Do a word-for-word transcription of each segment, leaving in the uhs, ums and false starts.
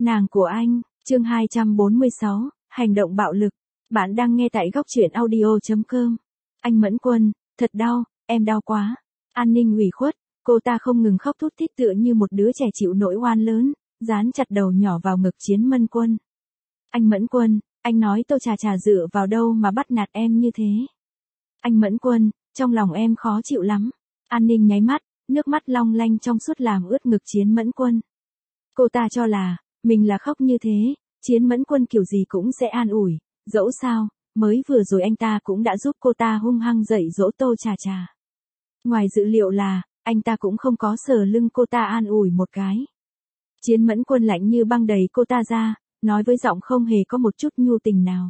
Nàng của anh, chương hai trăm bốn mươi sáu, hành động bạo lực. Bạn đang nghe tại góc truyện audio chấm com. Anh Mẫn Quân, thật đau, em đau quá. An Ninh ủy khuất, cô ta không ngừng khóc thút thít tựa như một đứa trẻ chịu nỗi oan lớn, dán chặt đầu nhỏ vào ngực Chiến Mẫn Quân. Anh Mẫn Quân, anh nói Tô Trà Trà dựa vào đâu mà bắt nạt em như thế? Anh Mẫn Quân, trong lòng em khó chịu lắm. An Ninh nháy mắt, nước mắt long lanh trong suốt làm ướt ngực Chiến Mẫn Quân. Cô ta cho là, mình là khóc như thế, Chiến Mẫn Quân kiểu gì cũng sẽ an ủi, dẫu sao, mới vừa rồi anh ta cũng đã giúp cô ta hung hăng dạy dỗ Tô Trà Trà. Ngoài dự liệu là, anh ta cũng không có sờ lưng cô ta an ủi một cái. Chiến Mẫn Quân lạnh như băng đẩy cô ta ra, nói với giọng không hề có một chút nhu tình nào.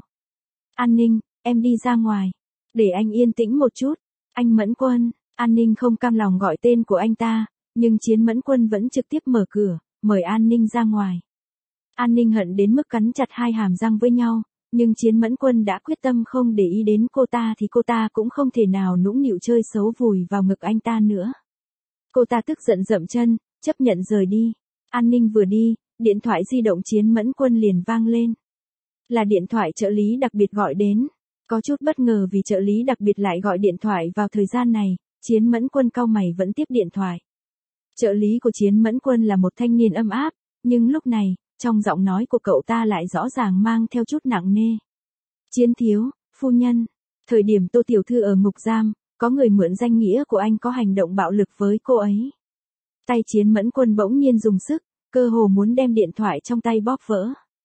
An Ninh, em đi ra ngoài, để anh yên tĩnh một chút. Anh Mẫn Quân, An Ninh không cam lòng gọi tên của anh ta, nhưng Chiến Mẫn Quân vẫn trực tiếp mở cửa, mời An Ninh ra ngoài. An Ninh hận đến mức cắn chặt hai hàm răng với nhau, nhưng Chiến Mẫn Quân đã quyết tâm không để ý đến cô ta thì cô ta cũng không thể nào nũng nịu chơi xấu vùi vào ngực anh ta nữa. Cô ta tức giận dậm chân, chấp nhận rời đi. An Ninh vừa đi, điện thoại di động Chiến Mẫn Quân liền vang lên. Là điện thoại trợ lý đặc biệt gọi đến. Có chút bất ngờ vì trợ lý đặc biệt lại gọi điện thoại vào thời gian này, Chiến Mẫn Quân cau mày vẫn tiếp điện thoại. Trợ lý của Chiến Mẫn Quân là một thanh niên âm áp, nhưng lúc này, trong giọng nói của cậu ta lại rõ ràng mang theo chút nặng nề. Chiến thiếu, phu nhân, thời điểm Tô Tiểu Thư ở ngục giam, có người mượn danh nghĩa của anh có hành động bạo lực với cô ấy. Tay Chiến Mẫn Quân bỗng nhiên dùng sức, cơ hồ muốn đem điện thoại trong tay bóp vỡ.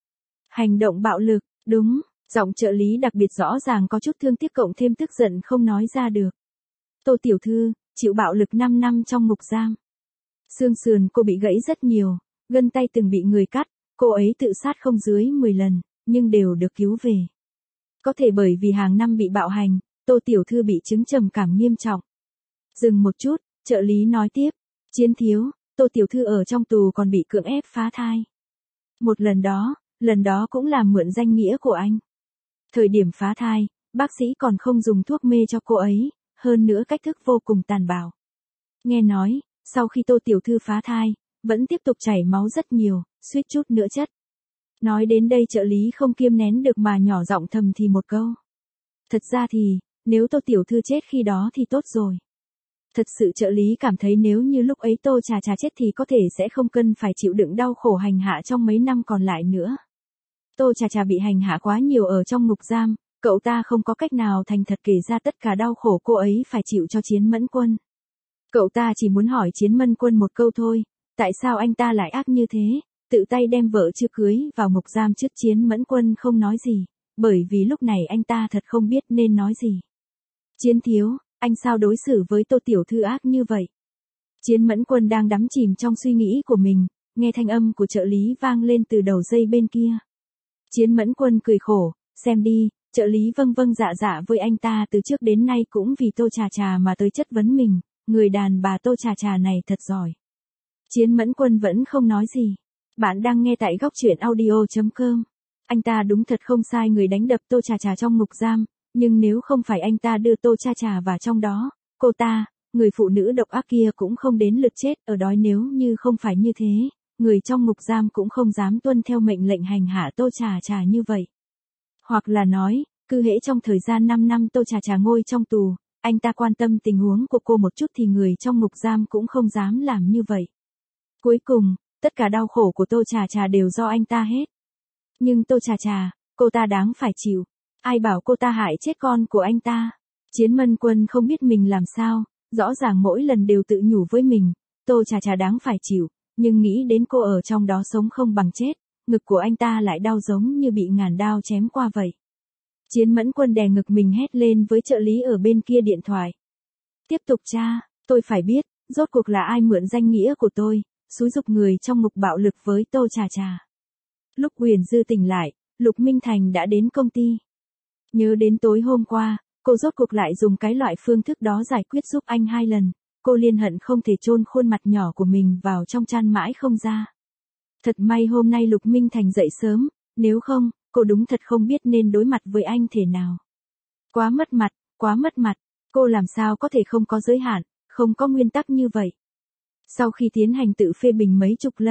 Hành động bạo lực, đúng, giọng trợ lý đặc biệt rõ ràng có chút thương tiếc cộng thêm tức giận không nói ra được. Tô Tiểu Thư, chịu bạo lực năm năm trong ngục giam. Xương sườn cô bị gãy rất nhiều, gân tay từng bị người cắt, cô ấy tự sát không dưới mười lần, nhưng đều được cứu về. Có thể bởi vì hàng năm bị bạo hành, Tô Tiểu Thư bị chứng trầm cảm nghiêm trọng. Dừng một chút, trợ lý nói tiếp, Chiến thiếu, Tô Tiểu Thư ở trong tù còn bị cưỡng ép phá thai. Một lần đó, lần đó cũng là mượn danh nghĩa của anh. Thời điểm phá thai, bác sĩ còn không dùng thuốc mê cho cô ấy, hơn nữa cách thức vô cùng tàn bạo. Nghe nói, sau khi Tô Tiểu Thư phá thai, vẫn tiếp tục chảy máu rất nhiều, suýt chút nữa chết. Nói đến đây trợ lý không kiêm nén được mà nhỏ giọng thầm thì một câu. Thật ra thì, nếu Tô Tiểu Thư chết khi đó thì tốt rồi. Thật sự trợ lý cảm thấy nếu như lúc ấy Tô Trà Trà chết thì có thể sẽ không cần phải chịu đựng đau khổ hành hạ trong mấy năm còn lại nữa. Tô Trà Trà bị hành hạ quá nhiều ở trong ngục giam, cậu ta không có cách nào thành thật kể ra tất cả đau khổ cô ấy phải chịu cho Chiến Mẫn Quân. Cậu ta chỉ muốn hỏi Chiến Mẫn Quân một câu thôi, tại sao anh ta lại ác như thế, tự tay đem vợ chưa cưới vào ngục giam trước. Chiến Mẫn Quân không nói gì, bởi vì lúc này anh ta thật không biết nên nói gì. Chiến thiếu, anh sao đối xử với Tô Tiểu Thư ác như vậy? Chiến Mẫn Quân đang đắm chìm trong suy nghĩ của mình, nghe thanh âm của trợ lý vang lên từ đầu dây bên kia. Chiến Mẫn Quân cười khổ, xem đi, trợ lý vâng vâng dạ dạ với anh ta từ trước đến nay cũng vì Tô Trà Trà mà tới chất vấn mình, người đàn bà Tô Trà Trà này thật giỏi. Chiến Mẫn Quân vẫn không nói gì. Bạn đang nghe tại góc truyện audio chấm com. Anh ta đúng thật không sai người đánh đập Tô Trà Trà trong ngục giam, nhưng nếu không phải anh ta đưa Tô Trà Trà vào trong đó, cô ta, người phụ nữ độc ác kia cũng không đến lượt chết ở đói. Nếu như không phải như thế, người trong ngục giam cũng không dám tuân theo mệnh lệnh hành hạ Tô Trà Trà như vậy. Hoặc là nói, cứ hễ trong thời gian năm năm Tô Trà Trà ngồi trong tù, anh ta quan tâm tình huống của cô một chút thì người trong ngục giam cũng không dám làm như vậy. Cuối cùng, tất cả đau khổ của Tô Trà Trà đều do anh ta hết. Nhưng Tô Trà Trà, cô ta đáng phải chịu. Ai bảo cô ta hại chết con của anh ta? Chiến Mẫn Quân không biết mình làm sao, rõ ràng mỗi lần đều tự nhủ với mình, Tô Trà Trà đáng phải chịu, nhưng nghĩ đến cô ở trong đó sống không bằng chết, ngực của anh ta lại đau giống như bị ngàn đao chém qua vậy. Chiến Mẫn Quân đè ngực mình hét lên với trợ lý ở bên kia điện thoại. Tiếp tục tra, tôi phải biết, rốt cuộc là ai mượn danh nghĩa của tôi, xúi giục người trong ngục bạo lực với Tô Trà Trà. Lúc Huyền Dư tỉnh lại, Lục Minh Thành đã đến công ty. Nhớ đến tối hôm qua, cô rốt cuộc lại dùng cái loại phương thức đó giải quyết giúp anh hai lần, cô liên hận không thể chôn khuôn mặt nhỏ của mình vào trong chăn mãi không ra. Thật may hôm nay Lục Minh Thành dậy sớm, nếu không, cô đúng thật không biết nên đối mặt với anh thế nào. Quá mất mặt, quá mất mặt, cô làm sao có thể không có giới hạn, không có nguyên tắc như vậy. Sau khi tiến hành tự phê bình mấy chục lần,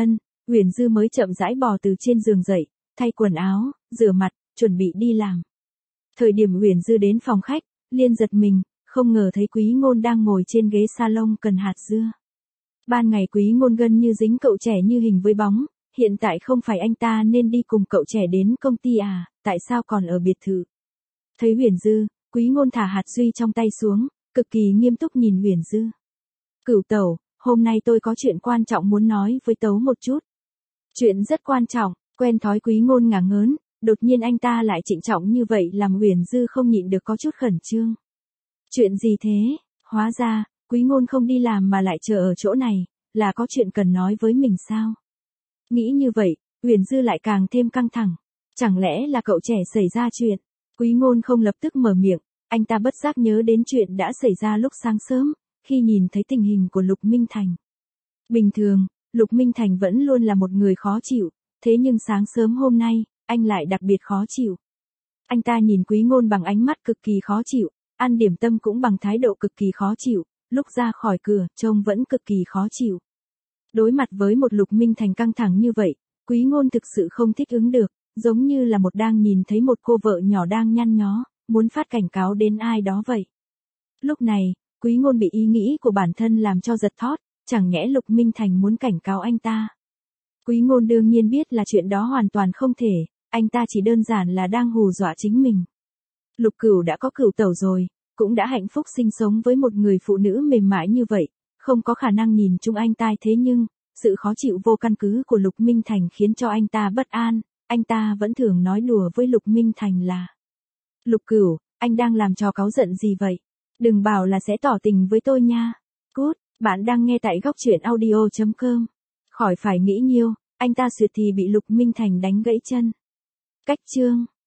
Huyền Dư mới chậm rãi bò từ trên giường dậy, thay quần áo, rửa mặt, chuẩn bị đi làm. Thời điểm Huyền Dư đến phòng khách, Liên giật mình, không ngờ thấy Quý Ngôn đang ngồi trên ghế salon cần hạt dưa. Ban ngày Quý Ngôn gân như dính cậu trẻ như hình với bóng, hiện tại không phải anh ta nên đi cùng cậu trẻ đến công ty à, tại sao còn ở biệt thự? Thấy Huyền Dư, Quý Ngôn thả hạt duy trong tay xuống, cực kỳ nghiêm túc nhìn Huyền Dư. Cửu tẩu, hôm nay tôi có chuyện quan trọng muốn nói với tấu một chút. Chuyện rất quan trọng, quen thói Quý Ngôn ngả ngớn, đột nhiên anh ta lại trịnh trọng như vậy làm Huyền Dư không nhịn được có chút khẩn trương. Chuyện gì thế? Hóa ra, Quý Ngôn không đi làm mà lại chờ ở chỗ này, là có chuyện cần nói với mình sao? Nghĩ như vậy, Huyền Dư lại càng thêm căng thẳng. Chẳng lẽ là cậu trẻ xảy ra chuyện? Quý Ngôn không lập tức mở miệng, anh ta bất giác nhớ đến chuyện đã xảy ra lúc sáng sớm, khi nhìn thấy tình hình của Lục Minh Thành. Bình thường, Lục Minh Thành vẫn luôn là một người khó chịu, thế nhưng sáng sớm hôm nay, anh lại đặc biệt khó chịu. Anh ta nhìn Quý Ngôn bằng ánh mắt cực kỳ khó chịu, ăn điểm tâm cũng bằng thái độ cực kỳ khó chịu, lúc ra khỏi cửa, trông vẫn cực kỳ khó chịu. Đối mặt với một Lục Minh Thành căng thẳng như vậy, Quý Ngôn thực sự không thích ứng được, giống như là một đang nhìn thấy một cô vợ nhỏ đang nhăn nhó, muốn phát cảnh cáo đến ai đó vậy. Lúc này, Quý Ngôn bị ý nghĩ của bản thân làm cho giật thót, chẳng nhẽ Lục Minh Thành muốn cảnh cáo anh ta. Quý Ngôn đương nhiên biết là chuyện đó hoàn toàn không thể, anh ta chỉ đơn giản là đang hù dọa chính mình. Lục Cửu đã có cửu tẩu rồi, cũng đã hạnh phúc sinh sống với một người phụ nữ mềm mại như vậy, không có khả năng nhìn chung anh ta, thế nhưng, sự khó chịu vô căn cứ của Lục Minh Thành khiến cho anh ta bất an, anh ta vẫn thường nói đùa với Lục Minh Thành là: Lục Cửu, anh đang làm trò cáu giận gì vậy? Đừng bảo là sẽ tỏ tình với tôi nha. Cút, bạn đang nghe tại góc truyện audio chấm com. Khỏi phải nghĩ nhiều, anh ta suyệt thì bị Lục Minh Thành đánh gãy chân. Cách chương